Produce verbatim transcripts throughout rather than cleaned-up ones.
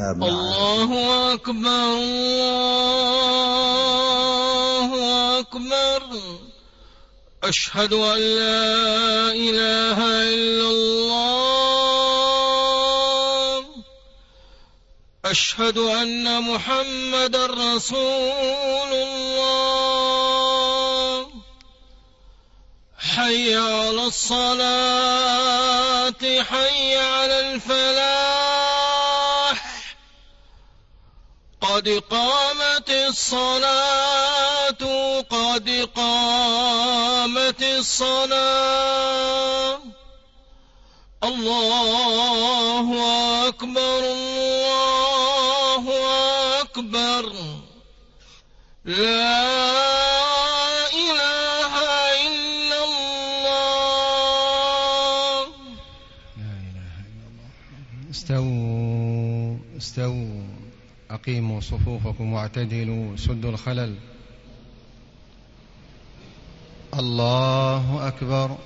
الله أكبر الله أكبر. أشهد أن لا إله إلا الله. أشهد أن محمدا رسول الله. حي على الصلاة حي على الفلاح. قد قامت الصلاة قد قامت الصلاة. الله أكبر الله أكبر. لا إله إلا الله. لا إله إلا الله. استووا استووا أقيموا صفوفكم واعتدلوا سدوا الخلل. الله أكبر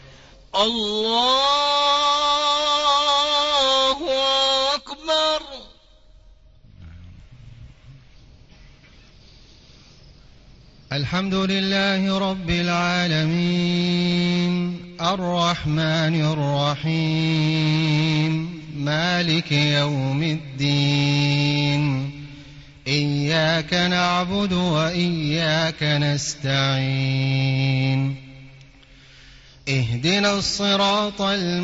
الله أكبر. الحمد لله رب العالمين الرحمن الرحيم مالك يوم الدين. إياك نعبد وإياك نستعين. اهدنا الصراط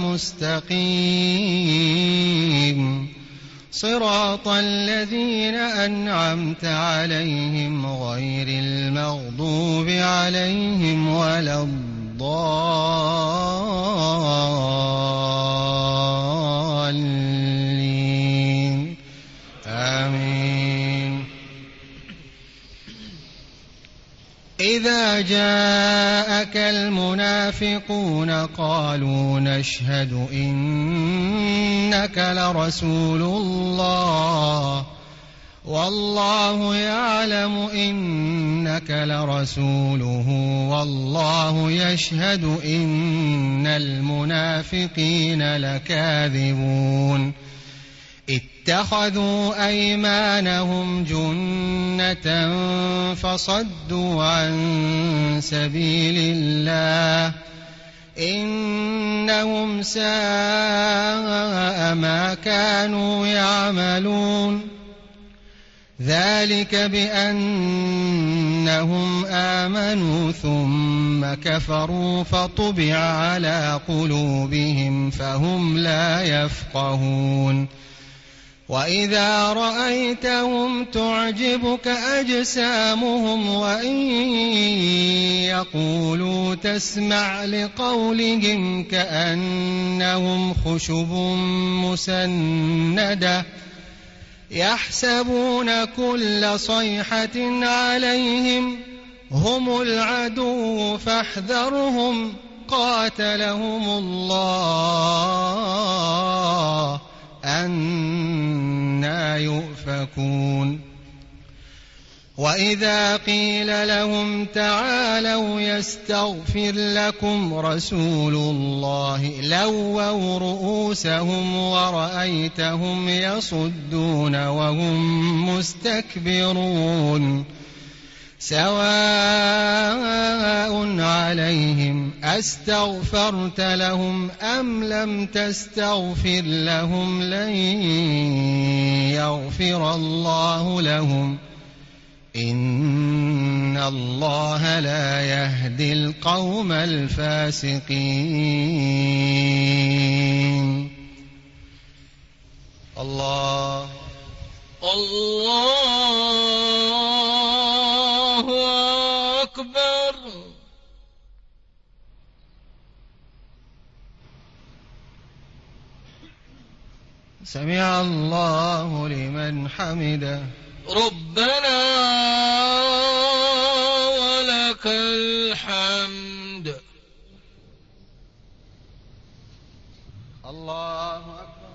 المستقيم صراط الذين أنعمت عليهم غير المغضوب عليهم ولا الضالين. آمين. إذا جاءك المنافقون قالوا نشهد إنك لرسول الله والله يعلم إنك لرسوله والله يشهد إن المنافقين لكاذبون. اتخذوا أيمانهم جنة فصدوا عن سبيل الله إنهم ساء ما كانوا يعملون. ذلك بأنهم آمنوا ثم كفروا فطبع على قلوبهم فهم لا يفقهون. وإذا رأيتهم تعجبك أجسامهم وإن يقولوا تسمع لقولهم كأنهم خشب مسندة يحسبون كل صيحة عليهم هم العدو فاحذرهم قاتلهم الله أنى يؤفكون. وإذا قيل لهم تعالوا يستغفر لكم رسول الله لووا رؤوسهم ورأيتهم يصدون وهم مستكبرون. سواء عليهم أستغفرت لهم أم لم تستغفر لهم لن يغفر الله لهم إن الله لا يهدي القوم الفاسقين. الله الله أكبر. سمع الله لمن حمده. ربنا ولك الحمد. الله أكبر.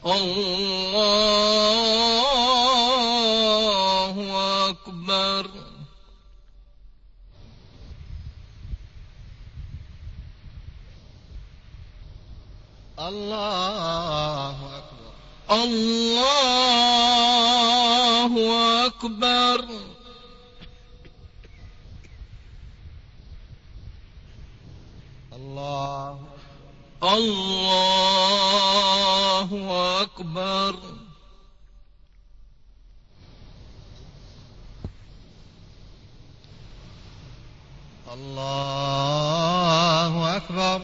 الله أكبر. الله أكبر. الله أكبر. الله الله أكبر. الله أكبر.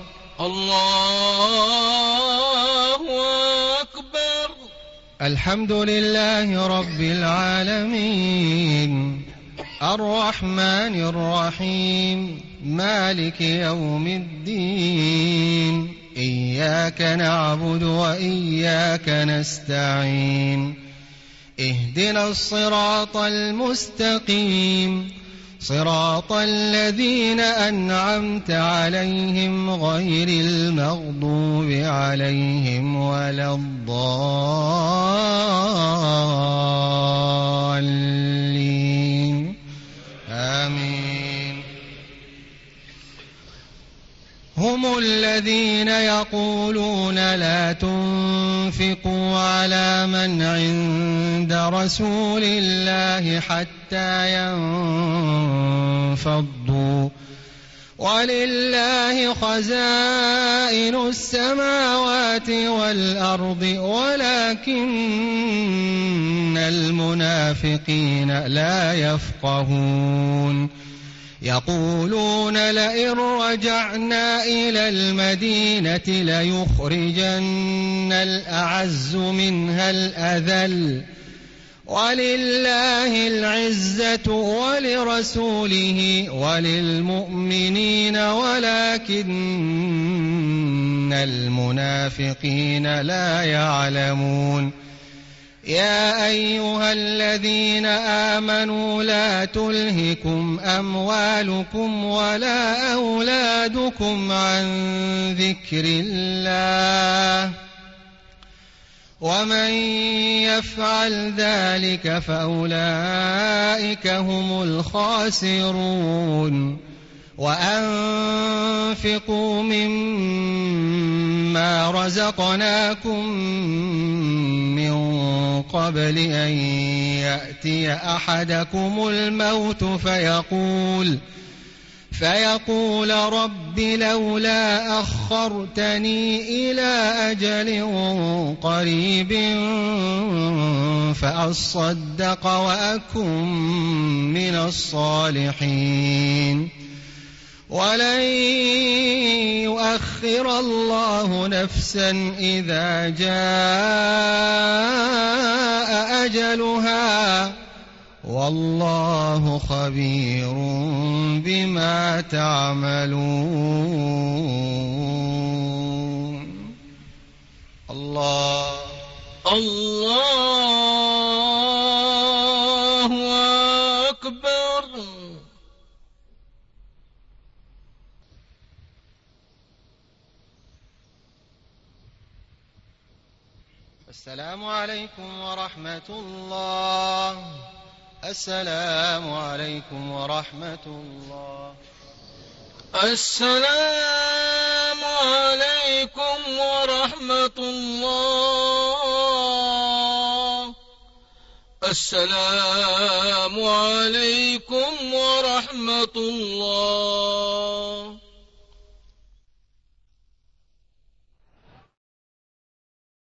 الله أكبر. الحمد لله رب العالمين الرحمن الرحيم مالك يوم الدين إياك نعبد وإياك نستعين اهدنا الصراط المستقيم صراط الذين أنعمت عليهم غير المغضوب عليهم ولا الضالين آمين. هم الذين يقولون لا تنفقوا على من عند رسول الله حتى ينفضوا ولله خزائن السماوات والأرض ولكن المنافقين لا يفقهون يقولون لئن رجعنا إلى المدينة ليخرجن الأعز منها الأذل ولله العزة ولرسوله وللمؤمنين ولكن المنافقين لا يعلمون. يا أيها الذين آمنوا لا تلهكم أموالكم ولا أولادكم عن ذكر الله ومن يفعل ذلك فأولئك هم الخاسرون. وأنفقوا مما رزقناكم من قبل أن يأتي أحدكم الموت فيقول فيقول رب لولا أخرتني إلى أجل قريب فأصدق وأكن من الصالحين ولن يؤخر الله نفسا إذا جاء أجلها والله خبير بما تعملون. الله الله أكبر. السلام عليكم ورحمة الله. السلام عليكم ورحمة الله. السلام عليكم ورحمة الله. السلام عليكم ورحمة الله.